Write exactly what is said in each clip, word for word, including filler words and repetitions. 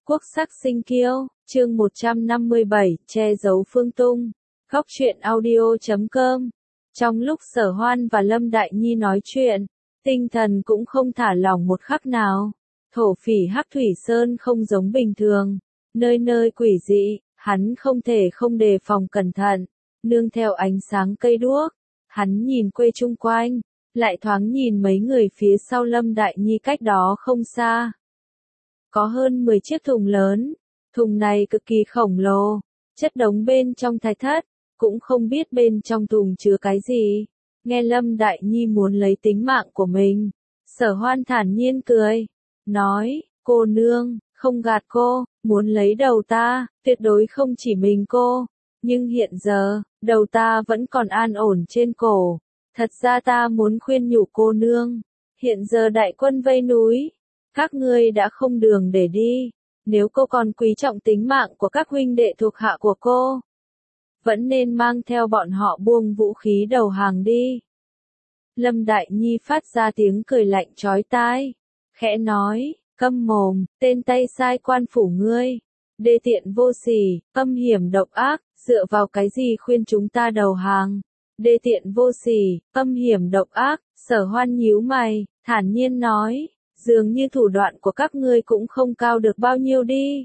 Quốc sắc sinh kiêu, chương một trăm năm mươi bảy, che giấu Phương Tung. Góc truyện audio chấm com. Trong lúc Sở Hoan và Lâm Đại Nhi nói chuyện, tinh thần cũng không thả lỏng một khắc nào. Thổ phỉ Hắc Thủy Sơn không giống bình thường, nơi nơi quỷ dị, hắn không thể không đề phòng cẩn thận. Nương theo ánh sáng cây đuốc, hắn nhìn quê chung quanh, lại thoáng nhìn mấy người phía sau Lâm Đại Nhi cách đó không xa. Có hơn mười chiếc thùng lớn, thùng này cực kỳ khổng lồ, chất đống bên trong thạch thất, cũng không biết bên trong thùng chứa cái gì. Nghe Lâm Đại Nhi muốn lấy tính mạng của mình, Sở Hoan thản nhiên cười, nói, cô nương, không gạt cô, muốn lấy đầu ta, tuyệt đối không chỉ mình cô, nhưng hiện giờ, đầu ta vẫn còn an ổn trên cổ. Thật ra ta muốn khuyên nhủ cô nương, hiện giờ đại quân vây núi, các ngươi đã không đường để đi, nếu cô còn quý trọng tính mạng của các huynh đệ thuộc hạ của cô, vẫn nên mang theo bọn họ buông vũ khí đầu hàng đi. Lâm Đại Nhi phát ra tiếng cười lạnh chói tai, khẽ nói, câm mồm, tên tay sai quan phủ ngươi, đê tiện vô sỉ, âm hiểm độc ác, dựa vào cái gì khuyên chúng ta đầu hàng? Đê tiện vô sỉ, âm hiểm độc ác, Sở Hoan nhíu mày, thản nhiên nói, dường như thủ đoạn của các ngươi cũng không cao được bao nhiêu đi.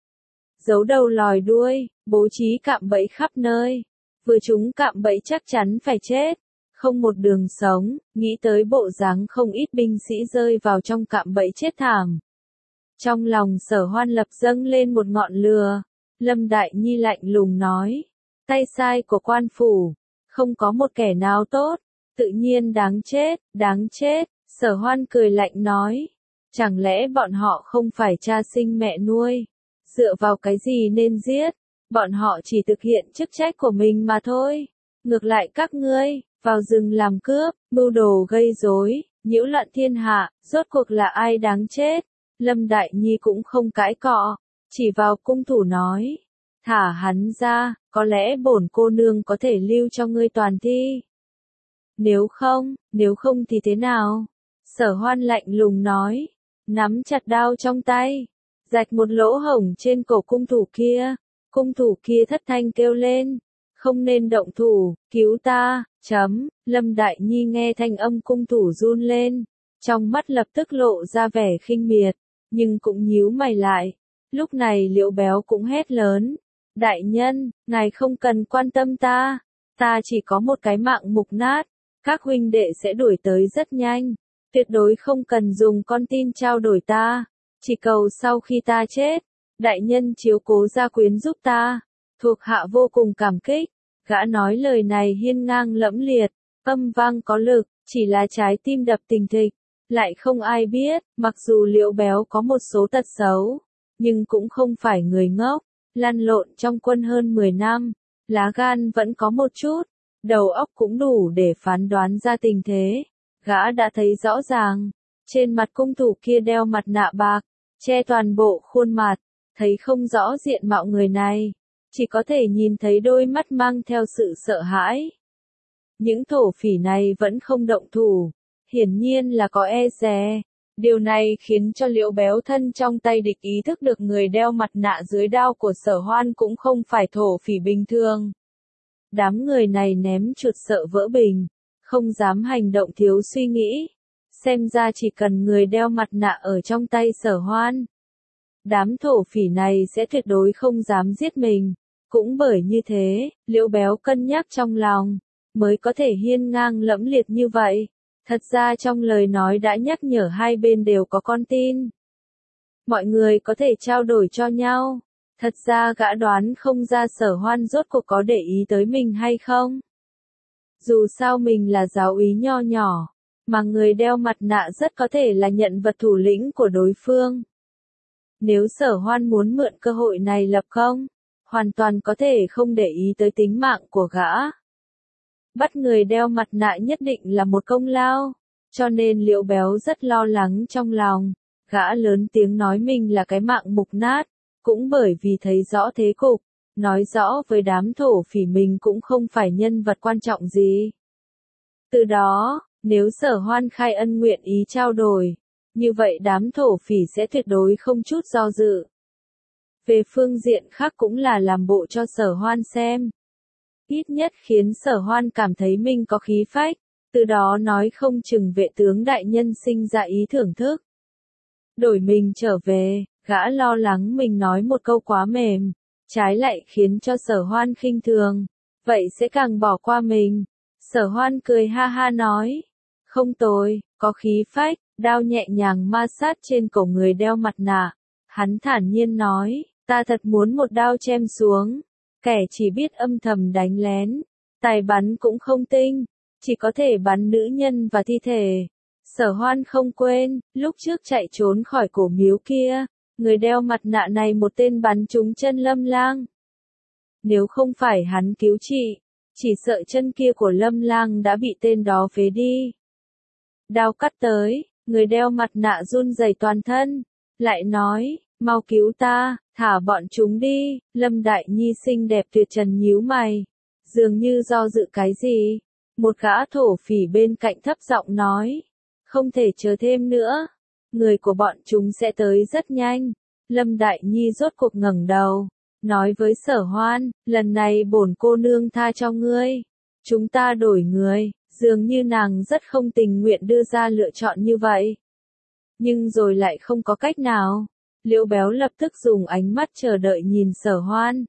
Giấu đầu lòi đuôi, bố trí cạm bẫy khắp nơi, vừa chúng cạm bẫy chắc chắn phải chết, không một đường sống, nghĩ tới bộ dáng không ít binh sĩ rơi vào trong cạm bẫy chết thảm. Trong lòng Sở Hoan lập dâng lên một ngọn lửa, Lâm Đại Nhi lạnh lùng nói, tay sai của quan phủ, không có một kẻ nào tốt, tự nhiên đáng chết, đáng chết. Sở Hoan cười lạnh nói, chẳng lẽ bọn họ không phải cha sinh mẹ nuôi, dựa vào cái gì nên giết, bọn họ chỉ thực hiện chức trách của mình mà thôi. Ngược lại các ngươi, vào rừng làm cướp, mưu đồ gây rối, nhiễu loạn thiên hạ, rốt cuộc là ai đáng chết? Lâm Đại Nhi cũng không cãi cọ, chỉ vào cung thủ nói, thả hắn ra, có lẽ bổn cô nương có thể lưu cho ngươi toàn thi. Nếu không, nếu không thì thế nào? Sở Hoan lạnh lùng nói, nắm chặt đao trong tay, rạch một lỗ hổng trên cổ cung thủ kia. Cung thủ kia thất thanh kêu lên, không nên động thủ, cứu ta, chấm. Lâm Đại Nhi nghe thanh âm cung thủ run lên, trong mắt lập tức lộ ra vẻ khinh miệt, nhưng cũng nhíu mày lại. Lúc này Liễu Béo cũng hét lớn, đại nhân, ngài không cần quan tâm ta, ta chỉ có một cái mạng mục nát, các huynh đệ sẽ đuổi tới rất nhanh. Tuyệt đối không cần dùng con tin trao đổi ta, chỉ cầu sau khi ta chết, đại nhân chiếu cố gia quyến giúp ta, thuộc hạ vô cùng cảm kích. Gã nói lời này hiên ngang lẫm liệt, âm vang có lực, chỉ là trái tim đập thình thịch, lại không ai biết, mặc dù Liễu Béo có một số tật xấu, nhưng cũng không phải người ngốc, lăn lộn trong quân hơn mười năm, lá gan vẫn có một chút, đầu óc cũng đủ để phán đoán ra tình thế. Gã đã thấy rõ ràng, trên mặt cung thủ kia đeo mặt nạ bạc, che toàn bộ khuôn mặt, thấy không rõ diện mạo người này, chỉ có thể nhìn thấy đôi mắt mang theo sự sợ hãi. Những thổ phỉ này vẫn không động thủ, hiển nhiên là có e dè. Điều này khiến cho Liễu Béo thân trong tay địch ý thức được người đeo mặt nạ dưới đao của Sở Hoan cũng không phải thổ phỉ bình thường. Đám người này ném chuột sợ vỡ bình, không dám hành động thiếu suy nghĩ, xem ra chỉ cần người đeo mặt nạ ở trong tay Sở Hoan, đám thổ phỉ này sẽ tuyệt đối không dám giết mình. Cũng bởi như thế, Liễu Béo cân nhắc trong lòng, mới có thể hiên ngang lẫm liệt như vậy. Thật ra trong lời nói đã nhắc nhở hai bên đều có con tin. Mọi người có thể trao đổi cho nhau. Thật ra gã đoán không ra Sở Hoan rốt cuộc có để ý tới mình hay không. Dù sao mình là giáo úy nho nhỏ, mà người đeo mặt nạ rất có thể là nhận vật thủ lĩnh của đối phương. Nếu Sở Hoan muốn mượn cơ hội này lập công, hoàn toàn có thể không để ý tới tính mạng của gã. Bắt người đeo mặt nạ nhất định là một công lao, cho nên Liễu Béo rất lo lắng trong lòng. Gã lớn tiếng nói mình là cái mạng mục nát, cũng bởi vì thấy rõ thế cục, nói rõ với đám thổ phỉ mình cũng không phải nhân vật quan trọng gì. Từ đó, nếu Sở Hoan khai ân nguyện ý trao đổi, như vậy đám thổ phỉ sẽ tuyệt đối không chút do dự. Về phương diện khác cũng là làm bộ cho Sở Hoan xem. Ít nhất khiến Sở Hoan cảm thấy mình có khí phách, từ đó nói không chừng vệ tướng đại nhân sinh ra ý thưởng thức. Đổi mình trở về, gã lo lắng mình nói một câu quá mềm, trái lại khiến cho Sở Hoan khinh thường, vậy sẽ càng bỏ qua mình. Sở Hoan cười ha ha nói, không tồi, có khí phách, đao nhẹ nhàng ma sát trên cổ người đeo mặt nạ. Hắn thản nhiên nói, ta thật muốn một đao chém xuống, kẻ chỉ biết âm thầm đánh lén, tài bắn cũng không tinh, chỉ có thể bắn nữ nhân và thi thể. Sở Hoan không quên, lúc trước chạy trốn khỏi cổ miếu kia, người đeo mặt nạ này một tên bắn trúng chân Lâm Lang. Nếu không phải hắn cứu trị, chỉ sợ chân kia của Lâm Lang đã bị tên đó phế đi. Đao cắt tới, người đeo mặt nạ run rẩy toàn thân, lại nói, mau cứu ta, thả bọn chúng đi. Lâm Đại Nhi xinh đẹp tuyệt trần nhíu mày, dường như do dự cái gì. Một gã thổ phỉ bên cạnh thấp giọng nói, không thể chờ thêm nữa, người của bọn chúng sẽ tới rất nhanh. Lâm Đại Nhi rốt cuộc ngẩng đầu, nói với Sở Hoan, lần này bổn cô nương tha cho ngươi, chúng ta đổi người. Dường như nàng rất không tình nguyện đưa ra lựa chọn như vậy. Nhưng rồi lại không có cách nào. Liễu Béo lập tức dùng ánh mắt chờ đợi nhìn Sở Hoan.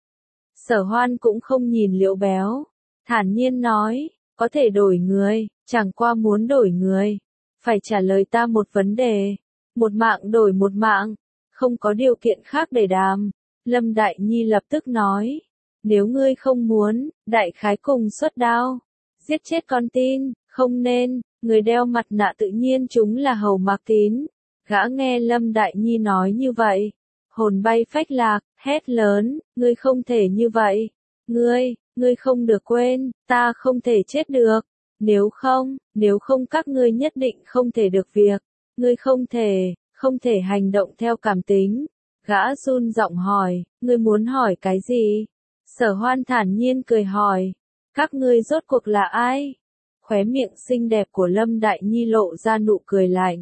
Sở Hoan cũng không nhìn Liễu Béo, thản nhiên nói, có thể đổi người, chẳng qua muốn đổi người, phải trả lời ta một vấn đề, một mạng đổi một mạng, không có điều kiện khác để đàm. Lâm Đại Nhi lập tức nói, nếu ngươi không muốn, đại khái cùng xuất đao, giết chết con tin, không nên. Người đeo mặt nạ tự nhiên chúng là Hầu Mạc Tín. Gã nghe Lâm Đại Nhi nói như vậy, hồn bay phách lạc, hét lớn, ngươi không thể như vậy, ngươi, ngươi không được quên, ta không thể chết được, nếu không, nếu không các ngươi nhất định không thể được việc, ngươi không thể, không thể hành động theo cảm tính. Gã run giọng hỏi, ngươi muốn hỏi cái gì? Sở Hoan thản nhiên cười hỏi, các ngươi rốt cuộc là ai? Khóe miệng xinh đẹp của Lâm Đại Nhi lộ ra nụ cười lạnh.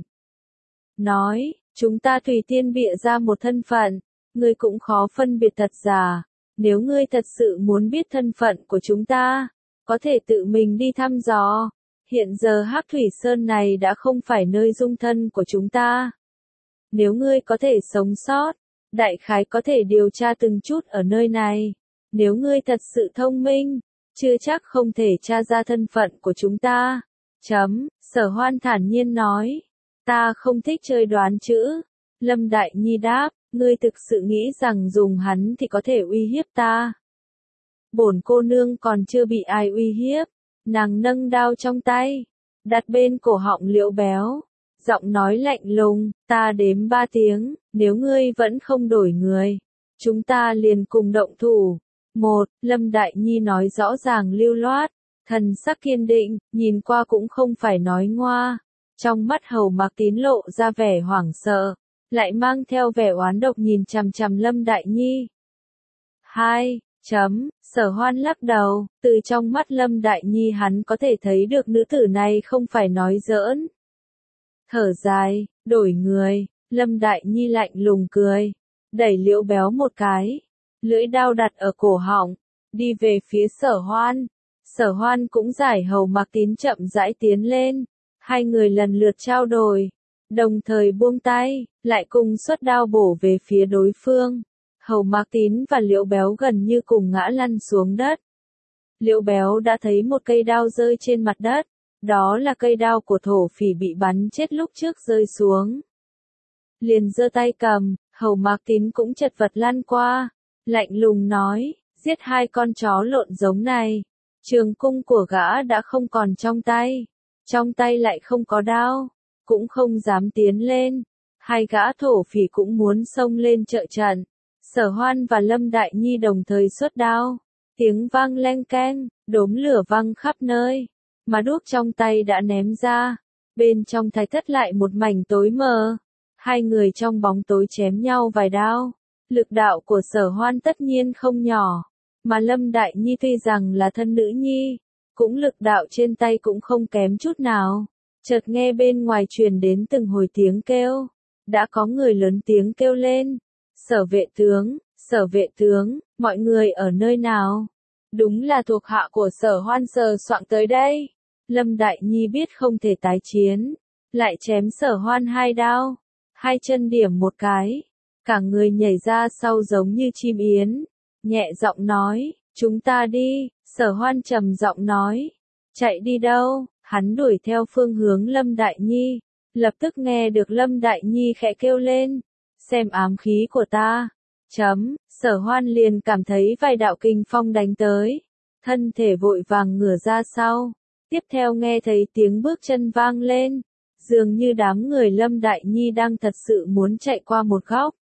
Nói, chúng ta tùy tiên bịa ra một thân phận, ngươi cũng khó phân biệt thật giả. Nếu ngươi thật sự muốn biết thân phận của chúng ta, có thể tự mình đi thăm dò. Hiện giờ Hắc Thủy Sơn này đã không phải nơi dung thân của chúng ta. Nếu ngươi có thể sống sót, đại khái có thể điều tra từng chút ở nơi này. Nếu ngươi thật sự thông minh, chưa chắc không thể tra ra thân phận của chúng ta. Chấm, Sở Hoan thản nhiên nói, ta không thích chơi đoán chữ. Lâm Đại Nhi đáp, ngươi thực sự nghĩ rằng dùng hắn thì có thể uy hiếp ta. Bổn cô nương còn chưa bị ai uy hiếp. Nàng nâng đao trong tay, đặt bên cổ họng Liễu Béo, giọng nói lạnh lùng, ta đếm ba tiếng, nếu ngươi vẫn không đổi người, chúng ta liền cùng động thủ. Một, Lâm Đại Nhi nói rõ ràng lưu loát, thần sắc kiên định, nhìn qua cũng không phải nói ngoa. Trong mắt Hầu Mạc Tín lộ ra vẻ hoảng sợ, lại mang theo vẻ oán độc nhìn chằm chằm Lâm Đại Nhi. Hai, chấm, Sở Hoan lắc đầu, từ trong mắt Lâm Đại Nhi hắn có thể thấy được nữ tử này không phải nói giỡn. Thở dài, đổi người, Lâm Đại Nhi lạnh lùng cười, đẩy Liễu Béo một cái, lưỡi đao đặt ở cổ họng, đi về phía Sở Hoan. Sở Hoan cũng giải Hầu Mạc Tín chậm rãi tiến lên, hai người lần lượt trao đổi, đồng thời buông tay, lại cùng xuất đao bổ về phía đối phương. Hầu Mạc Tín và Liễu Béo gần như cùng ngã lăn xuống đất. Liễu Béo đã thấy một cây đao rơi trên mặt đất, đó là cây đao của thổ phỉ bị bắn chết lúc trước rơi xuống. Liền giơ tay cầm, Hầu Mạc Tín cũng chật vật lăn qua, lạnh lùng nói, giết hai con chó lộn giống này. Trường cung của gã đã không còn trong tay, trong tay lại không có đao, cũng không dám tiến lên. Hai gã thổ phỉ cũng muốn xông lên trợ trận. Sở Hoan và Lâm Đại Nhi đồng thời xuất đao, tiếng vang leng keng, đốm lửa văng khắp nơi, mà đuốc trong tay đã ném ra, bên trong thái thất lại một mảnh tối mờ, hai người trong bóng tối chém nhau vài đao, lực đạo của Sở Hoan tất nhiên không nhỏ, mà Lâm Đại Nhi tuy rằng là thân nữ nhi, cũng lực đạo trên tay cũng không kém chút nào. Chợt nghe bên ngoài truyền đến từng hồi tiếng kêu, đã có người lớn tiếng kêu lên. Sở vệ tướng, sở vệ tướng, mọi người ở nơi nào? Đúng là thuộc hạ của Sở Hoan sờ soạng tới đây. Lâm Đại Nhi biết không thể tái chiến, lại chém Sở Hoan hai đao, hai chân điểm một cái, cả người nhảy ra sau giống như chim yến, nhẹ giọng nói, chúng ta đi. Sở Hoan trầm giọng nói, chạy đi đâu? Hắn đuổi theo phương hướng Lâm Đại Nhi, lập tức nghe được Lâm Đại Nhi khẽ kêu lên, xem ám khí của ta. Chấm, Sở Hoan liền cảm thấy vài đạo kình phong đánh tới, thân thể vội vàng ngửa ra sau, tiếp theo nghe thấy tiếng bước chân vang lên, dường như đám người Lâm Đại Nhi đang thật sự muốn chạy qua một góc.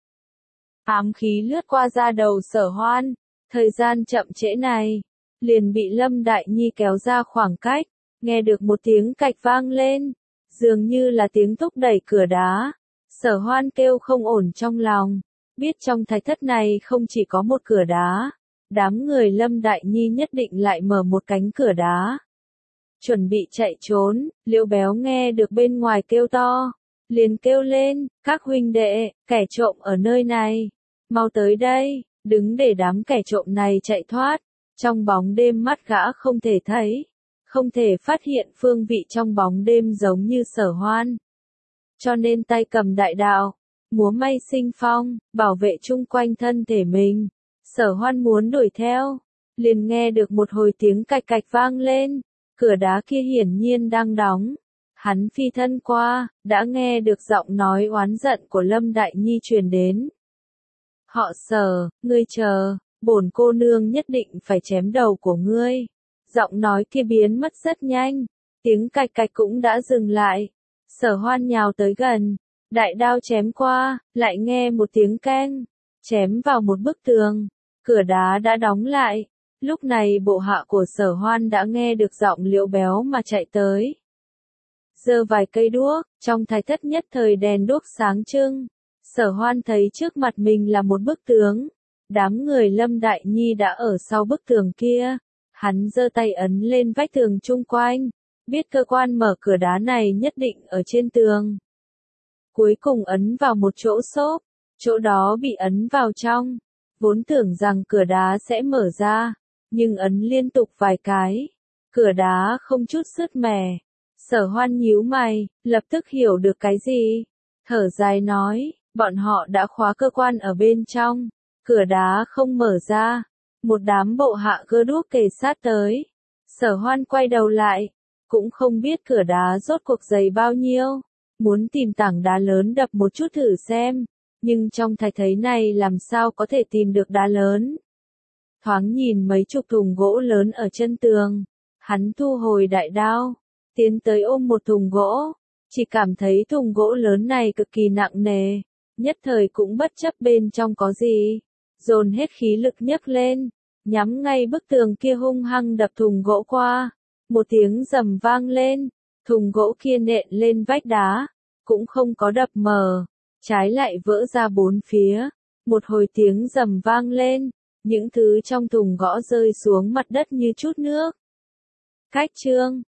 Ám khí lướt qua da đầu Sở Hoan, thời gian chậm trễ này, liền bị Lâm Đại Nhi kéo ra khoảng cách, nghe được một tiếng cạch vang lên, dường như là tiếng thúc đẩy cửa đá. Sở Hoan kêu không ổn trong lòng, biết trong thạch thất này không chỉ có một cửa đá, đám người Lâm Đại Nhi nhất định lại mở một cánh cửa đá. Chuẩn bị chạy trốn, Liễu Béo nghe được bên ngoài kêu to, liền kêu lên, các huynh đệ, kẻ trộm ở nơi này, mau tới đây, đứng để đám kẻ trộm này chạy thoát. Trong bóng đêm mắt gã không thể thấy, không thể phát hiện phương vị trong bóng đêm giống như Sở Hoan. Cho nên tay cầm đại đạo, múa may sinh phong, bảo vệ chung quanh thân thể mình. Sở Hoan muốn đuổi theo, liền nghe được một hồi tiếng cạch cạch vang lên, cửa đá kia hiển nhiên đang đóng. Hắn phi thân qua, đã nghe được giọng nói oán giận của Lâm Đại Nhi truyền đến. Họ Sở, ngươi chờ, bổn cô nương nhất định phải chém đầu của ngươi. Giọng nói kia biến mất rất nhanh, tiếng cạch cạch cũng đã dừng lại. Sở Hoan nhào tới gần, đại đao chém qua, lại nghe một tiếng keng, chém vào một bức tường, cửa đá đã đóng lại. Lúc này bộ hạ của Sở Hoan đã nghe được giọng Liễu Béo mà chạy tới. Giơ vài cây đuốc, trong thạch thất nhất thời đèn đuốc sáng trưng. Sở Hoan thấy trước mặt mình là một bức tường. Đám người Lâm Đại Nhi đã ở sau bức tường kia. Hắn giơ tay ấn lên vách tường chung quanh, biết cơ quan mở cửa đá này nhất định ở trên tường. Cuối cùng ấn vào một chỗ xốp, chỗ đó bị ấn vào trong. Vốn tưởng rằng cửa đá sẽ mở ra, nhưng ấn liên tục vài cái, cửa đá không chút sứt mẻ. Sở Hoan nhíu mày, lập tức hiểu được cái gì. Thở dài nói, bọn họ đã khóa cơ quan ở bên trong, cửa đá không mở ra. Một đám bộ hạ gơ đuốc kề sát tới. Sở Hoan quay đầu lại, cũng không biết cửa đá rốt cuộc dày bao nhiêu, muốn tìm tảng đá lớn đập một chút thử xem, nhưng trong thạch thấy này làm sao có thể tìm được đá lớn. Thoáng nhìn mấy chục thùng gỗ lớn ở chân tường, hắn thu hồi đại đao, tiến tới ôm một thùng gỗ, chỉ cảm thấy thùng gỗ lớn này cực kỳ nặng nề, nhất thời cũng bất chấp bên trong có gì, dồn hết khí lực nhấc lên, nhắm ngay bức tường kia hung hăng đập thùng gỗ qua, một tiếng rầm vang lên, thùng gỗ kia nện lên vách đá, cũng không có đập mờ, trái lại vỡ ra bốn phía, một hồi tiếng rầm vang lên, những thứ trong thùng gỗ rơi xuống mặt đất như chút nước. Cách chương